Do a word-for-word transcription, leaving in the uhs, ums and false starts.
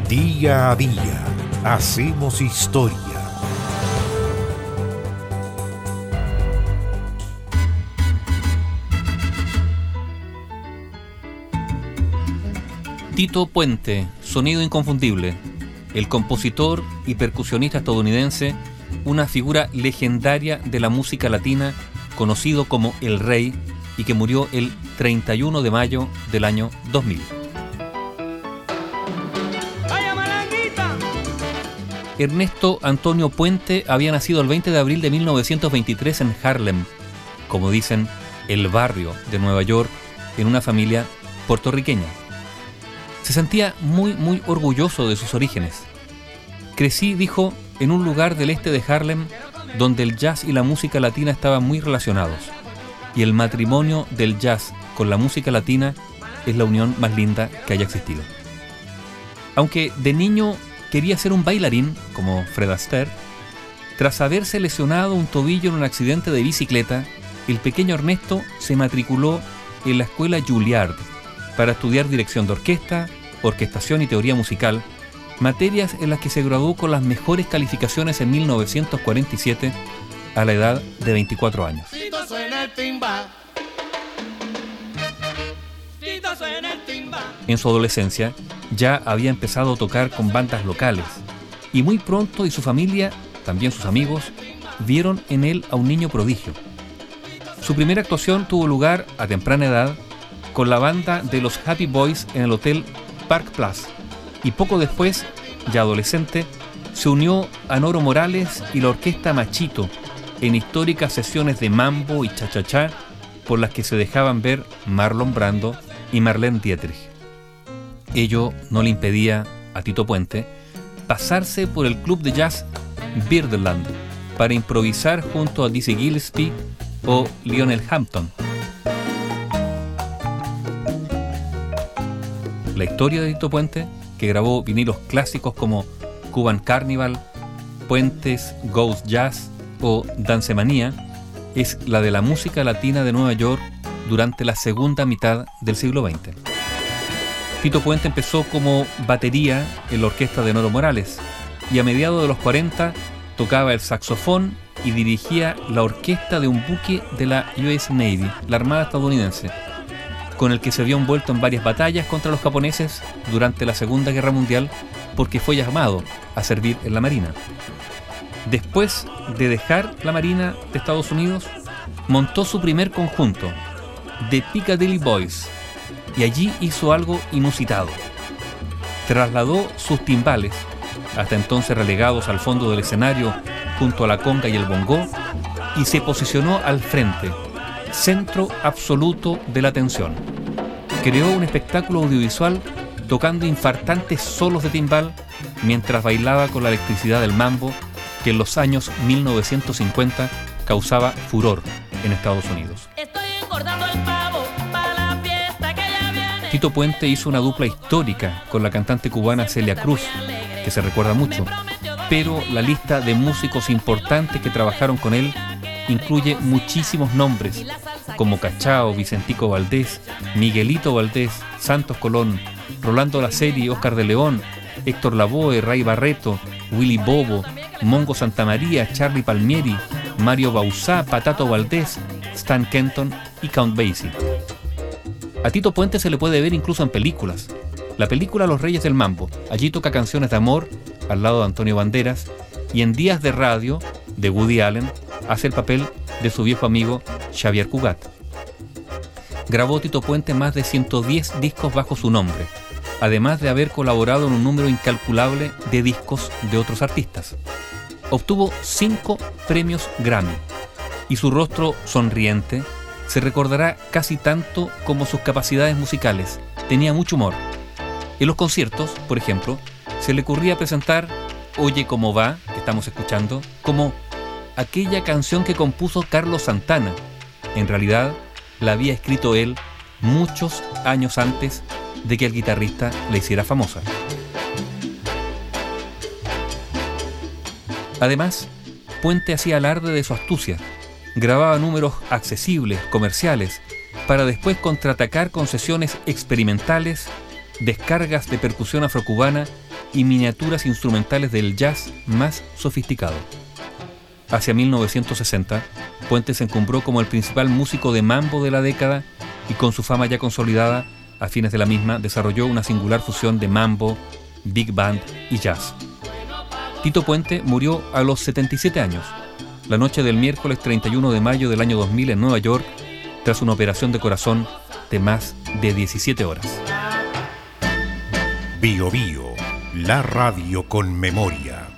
Día a día hacemos historia. Tito Puente, sonido inconfundible. El compositor y percusionista estadounidense, una figura legendaria de la música latina, conocido como El Rey, y que murió el treinta y uno de mayo del año dos mil. Ernesto Antonio Puente había nacido el veinte de abril de mil novecientos veintitrés en Harlem, como dicen, el barrio de Nueva York, en una familia puertorriqueña. Se sentía muy, muy orgulloso de sus orígenes. Crecí, dijo, en un lugar del este de Harlem donde el jazz y la música latina estaban muy relacionados, y el matrimonio del jazz con la música latina es la unión más linda que haya existido. Aunque de niño quería ser un bailarín, como Fred Astaire, tras haberse lesionado un tobillo en un accidente de bicicleta, el pequeño Ernesto se matriculó en la escuela Juilliard para estudiar dirección de orquesta, orquestación y teoría musical, materias en las que se graduó con las mejores calificaciones en mil novecientos cuarenta y siete a la edad de veinticuatro años. En su adolescencia ya había empezado a tocar con bandas locales y muy pronto y su familia, también sus amigos, vieron en él a un niño prodigio. Su primera actuación tuvo lugar a temprana edad con la banda de los Happy Boys en el Hotel Park Place, y poco después, ya adolescente, se unió a Noro Morales y la orquesta Machito en históricas sesiones de mambo y cha-cha-cha por las que se dejaban ver Marlon Brando y Marlene Dietrich. Ello no le impedía a Tito Puente pasarse por el club de jazz Birdland para improvisar junto a Dizzy Gillespie o Lionel Hampton. La historia de Tito Puente, que grabó vinilos clásicos como Cuban Carnival, Puentes Goes Jazz o Dancemanía, es la de la música latina de Nueva York durante la segunda mitad del siglo veinte. Tito Puente empezó como batería en la orquesta de Noro Morales y a mediados de los cuarenta tocaba el saxofón y dirigía la orquesta de un buque de la U S Navy, la Armada estadounidense, con el que se vio envuelto en varias batallas contra los japoneses durante la Segunda Guerra Mundial porque fue llamado a servir en la Marina. Después de dejar la Marina de Estados Unidos, montó su primer conjunto, The Piccadilly Boys, y allí hizo algo inusitado. Trasladó sus timbales, hasta entonces relegados al fondo del escenario junto a la conga y el bongó, y se posicionó al frente, centro absoluto de la atención. Creó un espectáculo audiovisual tocando infartantes solos de timbal mientras bailaba con la electricidad del mambo que en los años mil novecientos cincuenta causaba furor en Estados Unidos. Estoy engordando el pavo para la fiesta que ya viene. Tito Puente hizo una dupla histórica con la cantante cubana Celia Cruz, que se recuerda mucho, pero la lista de músicos importantes que trabajaron con él incluye muchísimos nombres, como Cachao, Vicentico Valdés, Miguelito Valdés, Santos Colón, Rolando Laceri, Oscar de León, Héctor Lavoe, Ray Barreto, Willy Bobo, Mongo Santamaría, Charlie Palmieri, Mario Bauzá, Patato Valdés, Stan Kenton y Count Basie. A Tito Puente se le puede ver incluso en películas. La película Los Reyes del Mambo, allí toca canciones de amor al lado de Antonio Banderas, y en Días de Radio, de Woody Allen, hace el papel de su viejo amigo Xavier Cugat. Grabó Tito Puente más de ciento diez discos bajo su nombre, además de haber colaborado en un número incalculable de discos de otros artistas. Obtuvo cinco premios Grammy, y su rostro sonriente se recordará casi tanto como sus capacidades musicales. Tenía mucho humor. En los conciertos, por ejemplo, se le ocurría presentar Oye Cómo Va, que estamos escuchando, como aquella canción que compuso Carlos Santana. En realidad, la había escrito él muchos años antes de que el guitarrista la hiciera famosa. Además, Puente hacía alarde de su astucia. Grababa números accesibles, comerciales, para después contraatacar con sesiones experimentales, descargas de percusión afrocubana y miniaturas instrumentales del jazz más sofisticado. Hacia mil novecientos sesenta, Puente se encumbró como el principal músico de mambo de la década y con su fama ya consolidada, a fines de la misma, desarrolló una singular fusión de mambo, big band y jazz. Tito Puente murió a los setenta y siete años, la noche del miércoles treinta y uno de mayo del año dos mil en Nueva York, tras una operación de corazón de más de diecisiete horas. Bio Bio, la radio con memoria.